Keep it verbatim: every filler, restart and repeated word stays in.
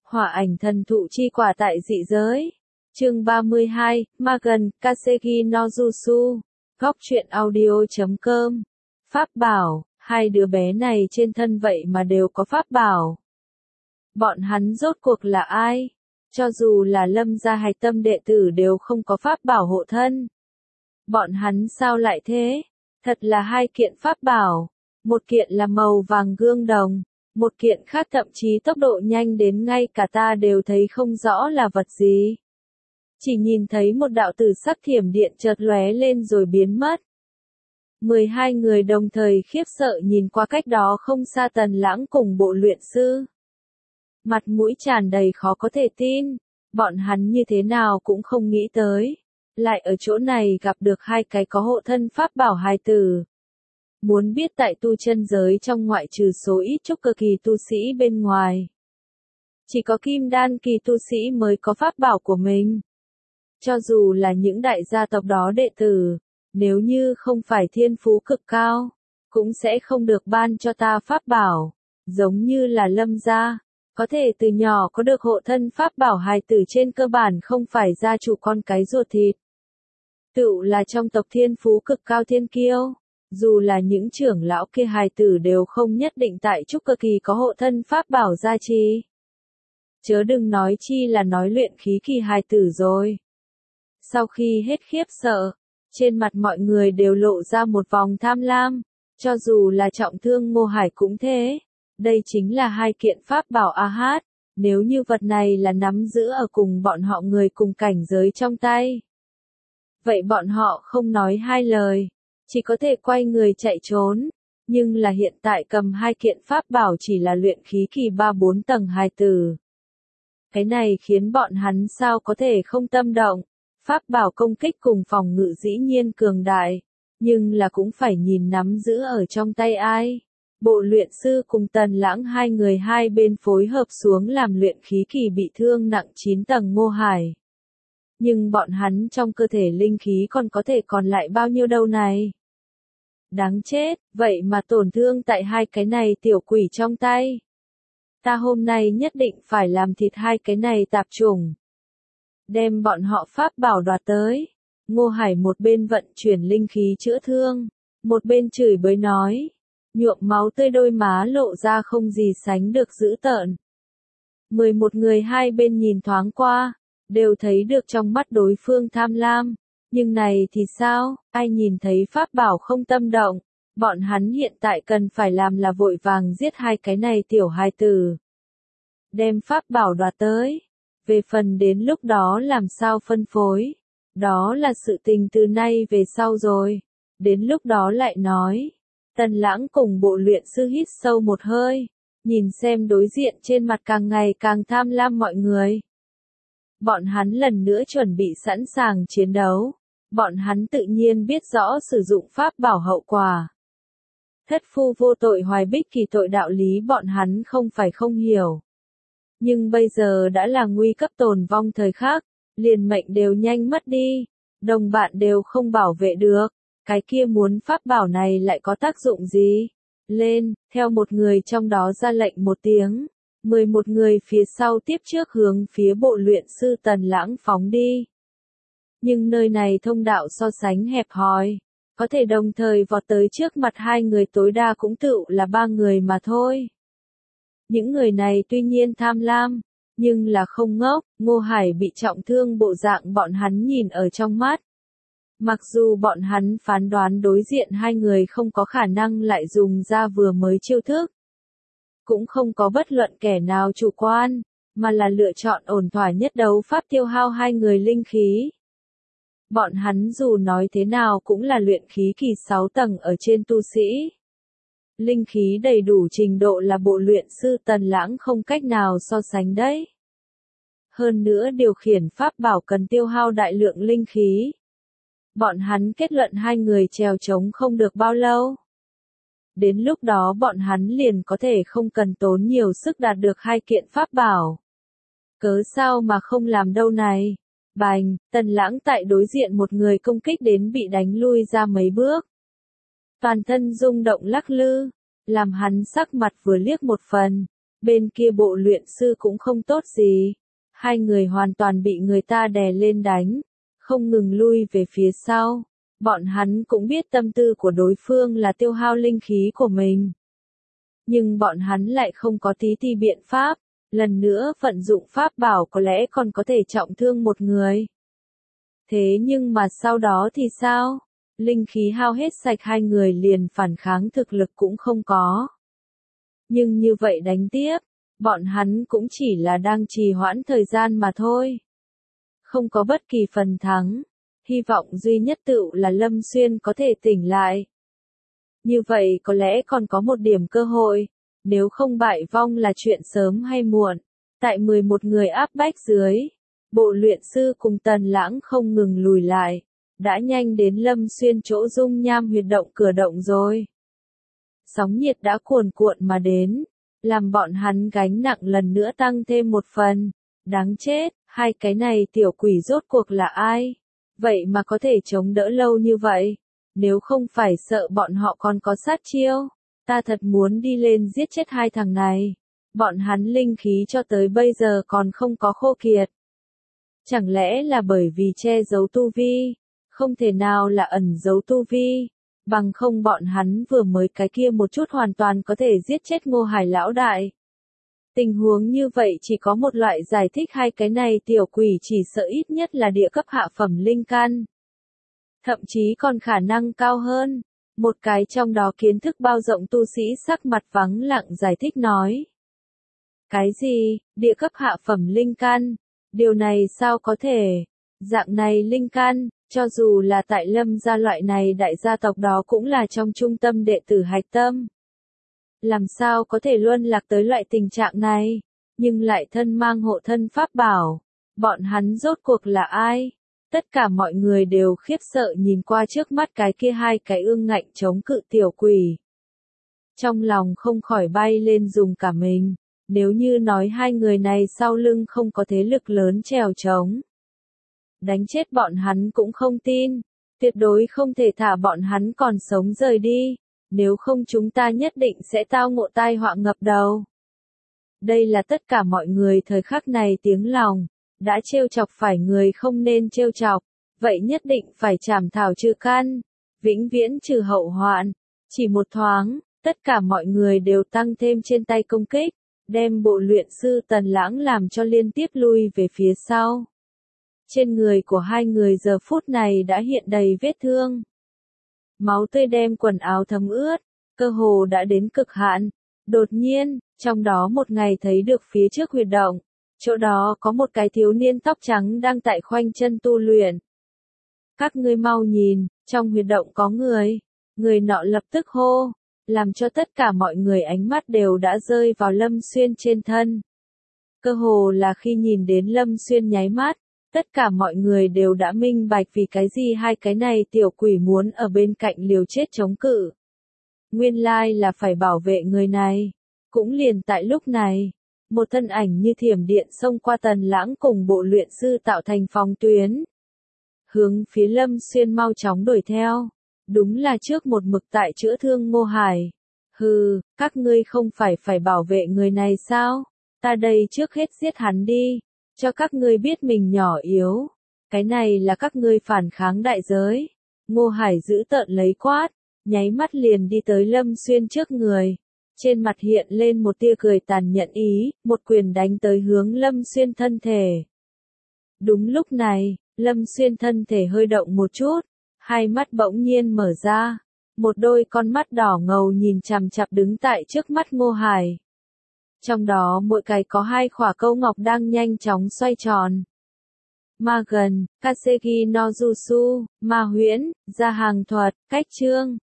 Hỏa ảnh thần thụ chi quả tại dị giới. Chương ba mươi hai, Magan, Kaseki no Jutsu. Góc truyện audio chấm com. Pháp bảo, hai đứa bé này trên thân vậy mà đều có pháp bảo. Bọn hắn rốt cuộc là ai? Cho dù là Lâm gia hay Tâm đệ tử đều không có pháp bảo hộ thân. Bọn hắn sao lại thế? Thật là hai kiện pháp bảo. Một kiện là màu vàng gương đồng. Một kiện khác thậm chí tốc độ nhanh đến ngay cả ta đều thấy không rõ là vật gì. Chỉ nhìn thấy một đạo tử sắc thiểm điện chợt lóe lên rồi biến mất. mười hai người đồng thời khiếp sợ nhìn qua cách đó không xa Tần Lãng cùng bộ luyện sư. Mặt mũi tràn đầy khó có thể tin, bọn hắn như thế nào cũng không nghĩ tới. Lại ở chỗ này gặp được hai cái có hộ thân pháp bảo hài tử. Muốn biết tại tu chân giới trong ngoại trừ số ít trúc cơ kỳ tu sĩ bên ngoài. Chỉ có kim đan kỳ tu sĩ mới có pháp bảo của mình. Cho dù là những đại gia tộc đó đệ tử, nếu như không phải thiên phú cực cao, cũng sẽ không được ban cho ta pháp bảo. Giống như là Lâm gia, có thể từ nhỏ có được hộ thân pháp bảo hài tử trên cơ bản không phải gia chủ con cái ruột thịt. Tựu là trong tộc thiên phú cực cao thiên kiêu. Dù là những trưởng lão kia hài tử đều không nhất định tại trúc cơ kỳ có hộ thân pháp bảo gia trì. Chớ đừng nói chi là nói luyện khí kỳ hài tử rồi. Sau khi hết khiếp sợ, trên mặt mọi người đều lộ ra một vòng tham lam, cho dù là trọng thương Ngô Hải cũng thế. Đây chính là hai kiện pháp bảo a hát, nếu như vật này là nắm giữ ở cùng bọn họ người cùng cảnh giới trong tay. Vậy bọn họ không nói hai lời. Chỉ có thể quay người chạy trốn, nhưng là hiện tại cầm hai kiện pháp bảo chỉ là luyện khí kỳ ba bốn tầng hài tử. Cái này khiến bọn hắn sao có thể không tâm động, pháp bảo công kích cùng phòng ngự dĩ nhiên cường đại, nhưng là cũng phải nhìn nắm giữ ở trong tay ai. Bộ luyện sư cùng Tần Lãng hai người hai bên phối hợp xuống làm luyện khí kỳ bị thương nặng chín tầng Ngô Hải. Nhưng bọn hắn trong cơ thể linh khí còn có thể còn lại bao nhiêu đâu này. Đáng chết, vậy mà tổn thương tại hai cái này tiểu quỷ trong tay. Ta hôm nay nhất định phải làm thịt hai cái này tạp chủng. Đem bọn họ pháp bảo đoạt tới. Ngô Hải một bên vận chuyển linh khí chữa thương, một bên chửi bới nói. Nhuộm máu tươi đôi má lộ ra không gì sánh được dữ tợn. mười một người hai bên nhìn thoáng qua, đều thấy được trong mắt đối phương tham lam. Nhưng này thì sao, ai nhìn thấy pháp bảo không tâm động, bọn hắn hiện tại cần phải làm là vội vàng giết hai cái này tiểu hài tử. Đem pháp bảo đoạt tới, về phần đến lúc đó làm sao phân phối, đó là sự tình từ nay về sau rồi, đến lúc đó lại nói. Tần Lãng cùng bộ luyện sư hít sâu một hơi, nhìn xem đối diện trên mặt càng ngày càng tham lam mọi người. Bọn hắn lần nữa chuẩn bị sẵn sàng chiến đấu. Bọn hắn tự nhiên biết rõ sử dụng pháp bảo hậu quả. Thất phu vô tội hoài bích kỳ tội đạo lý bọn hắn không phải không hiểu. Nhưng bây giờ đã là nguy cấp tồn vong thời khắc, liền mệnh đều nhanh mất đi, đồng bạn đều không bảo vệ được, cái kia muốn pháp bảo này lại có tác dụng gì? Lên, theo một người trong đó ra lệnh một tiếng, mười một người phía sau tiếp trước hướng phía bộ luyện sư Tần Lãng phóng đi. Nhưng nơi này thông đạo so sánh hẹp hòi, có thể đồng thời vọt tới trước mặt hai người tối đa cũng tựu là ba người mà thôi. Những người này tuy nhiên tham lam, nhưng là không ngốc, Ngô Hải bị trọng thương bộ dạng bọn hắn nhìn ở trong mắt. Mặc dù bọn hắn phán đoán đối diện hai người không có khả năng lại dùng ra vừa mới chiêu thức. Cũng không có bất luận kẻ nào chủ quan, mà là lựa chọn ổn thỏa nhất đấu pháp tiêu hao hai người linh khí. Bọn hắn dù nói thế nào cũng là luyện khí kỳ sáu tầng ở trên tu sĩ. Linh khí đầy đủ trình độ là bộ luyện sư Tần Lãng không cách nào so sánh đấy. Hơn nữa điều khiển pháp bảo cần tiêu hao đại lượng linh khí. Bọn hắn kết luận hai người trèo trống không được bao lâu. Đến lúc đó bọn hắn liền có thể không cần tốn nhiều sức đạt được hai kiện pháp bảo. Cớ sao mà không làm đâu này. Bành, Tần Lãng tại đối diện một người công kích đến bị đánh lui ra mấy bước. Toàn thân rung động lắc lư, làm hắn sắc mặt vừa liếc một phần, Bên kia bộ luyện sư cũng không tốt gì. Hai người hoàn toàn bị người ta đè lên đánh, không ngừng lui về phía sau. Bọn hắn cũng biết tâm tư của đối phương là tiêu hao linh khí của mình. Nhưng bọn hắn lại không có tí ti biện pháp, lần nữa vận dụng pháp bảo có lẽ còn có thể trọng thương một người. Thế nhưng mà sau đó thì sao? Linh khí hao hết sạch, hai người liền phản kháng thực lực cũng không có. Nhưng như vậy đánh tiếp, bọn hắn cũng chỉ là đang trì hoãn thời gian mà thôi. Không có bất kỳ phần thắng, hy vọng duy nhất tựu là Lâm Xuyên có thể tỉnh lại. Như vậy có lẽ còn có một điểm cơ hội, nếu không bại vong là chuyện sớm hay muộn. Tại mười một người áp bách dưới, bộ luyện sư cùng Tần Lãng không ngừng lùi lại, đã nhanh đến Lâm Xuyên chỗ dung nham huyệt động cửa động rồi. Sóng nhiệt đã cuồn cuộn mà đến, làm bọn hắn gánh nặng lần nữa tăng thêm một phần. Đáng chết, hai cái này tiểu quỷ rốt cuộc là ai? Vậy mà có thể chống đỡ lâu như vậy? Nếu không phải sợ bọn họ còn có sát chiêu, ta thật muốn đi lên giết chết hai thằng này. Bọn hắn linh khí cho tới bây giờ còn không có khô kiệt. Chẳng lẽ là bởi vì che giấu tu vi? Không thể nào là ẩn giấu tu vi. Bằng không bọn hắn vừa mới cái kia một chút hoàn toàn có thể giết chết Ngô Hải lão đại. Tình huống như vậy chỉ có một loại giải thích, hai cái này tiểu quỷ chỉ sợ ít nhất là địa cấp hạ phẩm linh căn. Thậm chí còn khả năng cao hơn. Một cái trong đó kiến thức bao rộng tu sĩ sắc mặt vắng lặng giải thích nói. Cái gì, địa cấp hạ phẩm linh căn? Điều này sao có thể? Dạng này linh căn, cho dù là tại Lâm gia loại này đại gia tộc đó cũng là trong trung tâm đệ tử hạch tâm. Làm sao có thể luân lạc tới loại tình trạng này, nhưng lại thân mang hộ thân pháp bảo. Bọn hắn rốt cuộc là ai? Tất cả mọi người đều khiếp sợ nhìn qua trước mắt cái kia hai cái ương ngạnh chống cự tiểu quỷ. Trong lòng không khỏi bay lên dùng cả mình, nếu như nói hai người này sau lưng không có thế lực lớn trèo trống. Đánh chết bọn hắn cũng không tin, tuyệt đối không thể thả bọn hắn còn sống rời đi, nếu không chúng ta nhất định sẽ tao ngộ tai họa ngập đầu. Đây là tất cả mọi người thời khắc này tiếng lòng, đã trêu chọc phải người không nên trêu chọc, vậy nhất định phải trảm thảo trừ căn, vĩnh viễn trừ hậu hoạn. Chỉ một thoáng, tất cả mọi người đều tăng thêm trên tay công kích, đem bộ luyện sư Tần Lãng làm cho liên tiếp lui về phía sau. Trên người của hai người giờ phút này đã hiện đầy vết thương. Máu tươi đem quần áo thấm ướt, cơ hồ đã đến cực hạn. Đột nhiên, trong đó một ngày thấy được phía trước huyệt động, chỗ đó có một cái thiếu niên tóc trắng đang tại khoanh chân tu luyện. Các ngươi mau nhìn, trong huyệt động có người. Người nọ lập tức hô, làm cho tất cả mọi người ánh mắt đều đã rơi vào Lâm Xuyên trên thân. Cơ hồ là khi nhìn đến Lâm Xuyên nháy mắt, tất cả mọi người đều đã minh bạch vì cái gì hai cái này tiểu quỷ muốn ở bên cạnh liều chết chống cự. Nguyên lai là phải bảo vệ người này. Cũng liền tại lúc này, một thân ảnh như thiểm điện xông qua Tần Lãng cùng bộ luyện sư tạo thành phòng tuyến. Hướng phía Lâm Xuyên mau chóng đuổi theo. Đúng là trước một mực tại chữa thương Ngô Hải. Hừ, các ngươi không phải phải bảo vệ người này sao? Ta đây trước hết giết hắn đi, cho các ngươi biết mình nhỏ yếu. Cái này là các ngươi phản kháng đại giới. Ngô Hải giữ tợn lấy quát, nháy mắt liền đi tới Lâm Xuyên trước người. Trên mặt hiện lên một tia cười tàn nhẫn ý, một quyền đánh tới hướng Lâm Xuyên thân thể. Đúng lúc này, Lâm Xuyên thân thể hơi động một chút, hai mắt bỗng nhiên mở ra, một đôi con mắt đỏ ngầu nhìn chằm chằm đứng tại trước mắt Ngô Hải. Trong đó mỗi cái có hai khỏa câu ngọc đang nhanh chóng xoay tròn. Ma gần, Kasegi no Jutsu, ma huyễn, gia hàng thuật, cách chương.